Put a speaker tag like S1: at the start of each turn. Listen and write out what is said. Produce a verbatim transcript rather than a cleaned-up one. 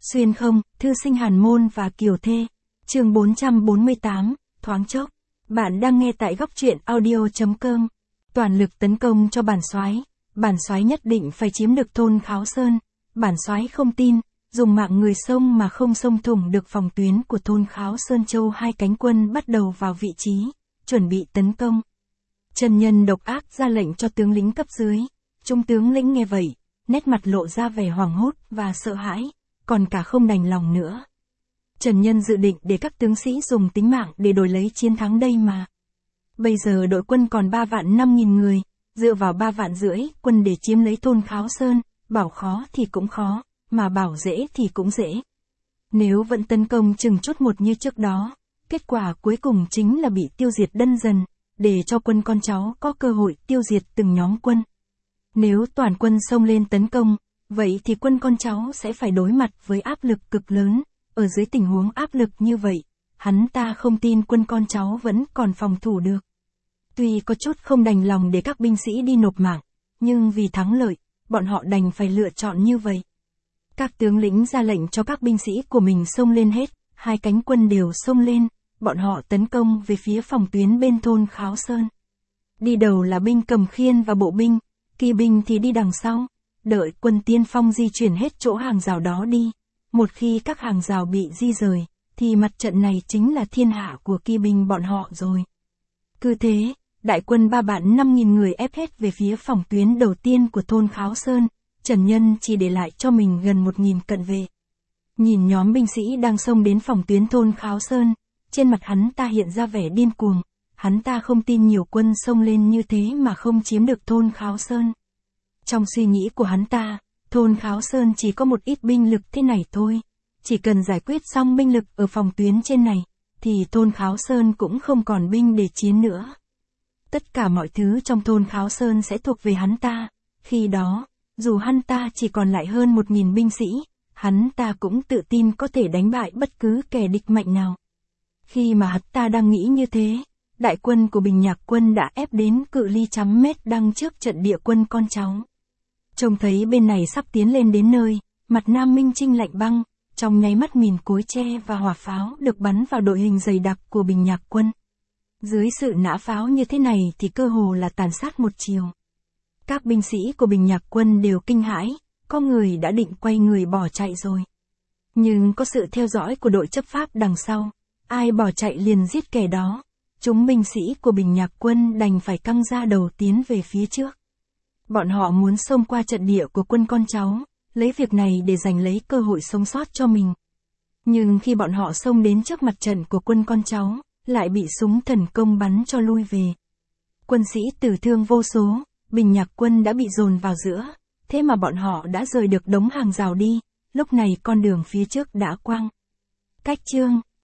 S1: Xuyên không, thư sinh Hàn Môn và Kiều Thê. Chương bốn trăm bốn mươi tám, thoáng chốc. Bạn đang nghe tại góc truyện audio chấm com. Toàn lực tấn công cho bản soái. Bản soái nhất định phải chiếm được thôn Kháo Sơn. Bản soái không tin, dùng mạng người xông mà không xông thủng được phòng tuyến của thôn Kháo Sơn Châu. Hai cánh quân bắt đầu vào vị trí, chuẩn bị tấn công. Trần Nhân độc ác ra lệnh cho tướng lĩnh cấp dưới. Trung tướng lĩnh nghe vậy, nét mặt lộ ra vẻ hoảng hốt và sợ hãi, còn cả không đành lòng nữa. Trần Nhân dự định để các tướng sĩ dùng tính mạng để đổi lấy chiến thắng đây mà. Bây giờ đội quân còn ba vạn năm nghìn người, dựa vào ba vạn rưỡi quân để chiếm lấy thôn Kháo Sơn, bảo khó thì cũng khó, mà bảo dễ thì cũng dễ. Nếu vẫn tấn công chừng chút một như trước đó, kết quả cuối cùng chính là bị tiêu diệt đơn dần, để cho quân con cháu có cơ hội tiêu diệt từng nhóm quân. Nếu toàn quân xông lên tấn công, vậy thì quân con cháu sẽ phải đối mặt với áp lực cực lớn. Ở dưới tình huống áp lực như vậy, hắn ta không tin quân con cháu vẫn còn phòng thủ được. Tuy có chút không đành lòng để các binh sĩ đi nộp mạng, nhưng vì thắng lợi, bọn họ đành phải lựa chọn như vậy. Các tướng lĩnh ra lệnh cho các binh sĩ của mình xông lên hết, hai cánh quân đều xông lên, bọn họ tấn công về phía phòng tuyến bên thôn Kháo Sơn. Đi đầu là binh cầm khiên và bộ binh, kỳ binh thì đi đằng sau, đợi quân tiên phong di chuyển hết chỗ hàng rào đó đi. Một khi các hàng rào bị di rời, thì mặt trận này chính là thiên hạ của kỳ binh bọn họ rồi. Cứ thế, đại quân ba vạn năm nghìn người ép hết về phía phòng tuyến đầu tiên của thôn Kháo Sơn, Trần Nhân chỉ để lại cho mình gần một nghìn cận vệ. Nhìn nhóm binh sĩ đang xông đến phòng tuyến thôn Kháo Sơn, trên mặt hắn ta hiện ra vẻ điên cuồng, hắn ta không tin nhiều quân xông lên như thế mà không chiếm được thôn Kháo Sơn. Trong suy nghĩ của hắn ta, thôn Kháo Sơn chỉ có một ít binh lực thế này thôi, chỉ cần giải quyết xong binh lực ở phòng tuyến trên này, thì thôn Kháo Sơn cũng không còn binh để chiến nữa. Tất cả mọi thứ trong thôn Kháo Sơn sẽ thuộc về hắn ta, khi đó, dù hắn ta chỉ còn lại hơn một nghìn binh sĩ, hắn ta cũng tự tin có thể đánh bại bất cứ kẻ địch mạnh nào. Khi mà hắn ta đang nghĩ như thế, đại quân của Bình Nhạc quân đã ép đến cự ly trăm mét đằng trước trận địa quân con cháu. Trông thấy bên này sắp tiến lên đến nơi, mặt Nam Minh Trinh lạnh băng, trong nháy mắt mìn cối tre và hỏa pháo được bắn vào đội hình dày đặc của Bình Nhạc quân. Dưới sự nã pháo như thế này thì cơ hồ là tàn sát một chiều. Các binh sĩ của Bình Nhạc quân đều kinh hãi, có người đã định quay người bỏ chạy rồi. Nhưng có sự theo dõi của đội chấp pháp đằng sau, ai bỏ chạy liền giết kẻ đó. Chúng binh sĩ của Bình Nhạc quân đành phải căng ra đầu tiến về phía trước. Bọn họ muốn xông qua trận địa của quân con cháu, lấy việc này để giành lấy cơ hội sống sót cho mình. Nhưng khi bọn họ xông đến trước mặt trận của quân con cháu, lại bị súng thần công bắn cho lui về. Quân sĩ tử thương vô số, Bình Nhạc quân đã bị dồn vào giữa, thế mà bọn họ đã rời được đống hàng rào đi, lúc này con đường phía trước đã quang. Cách chương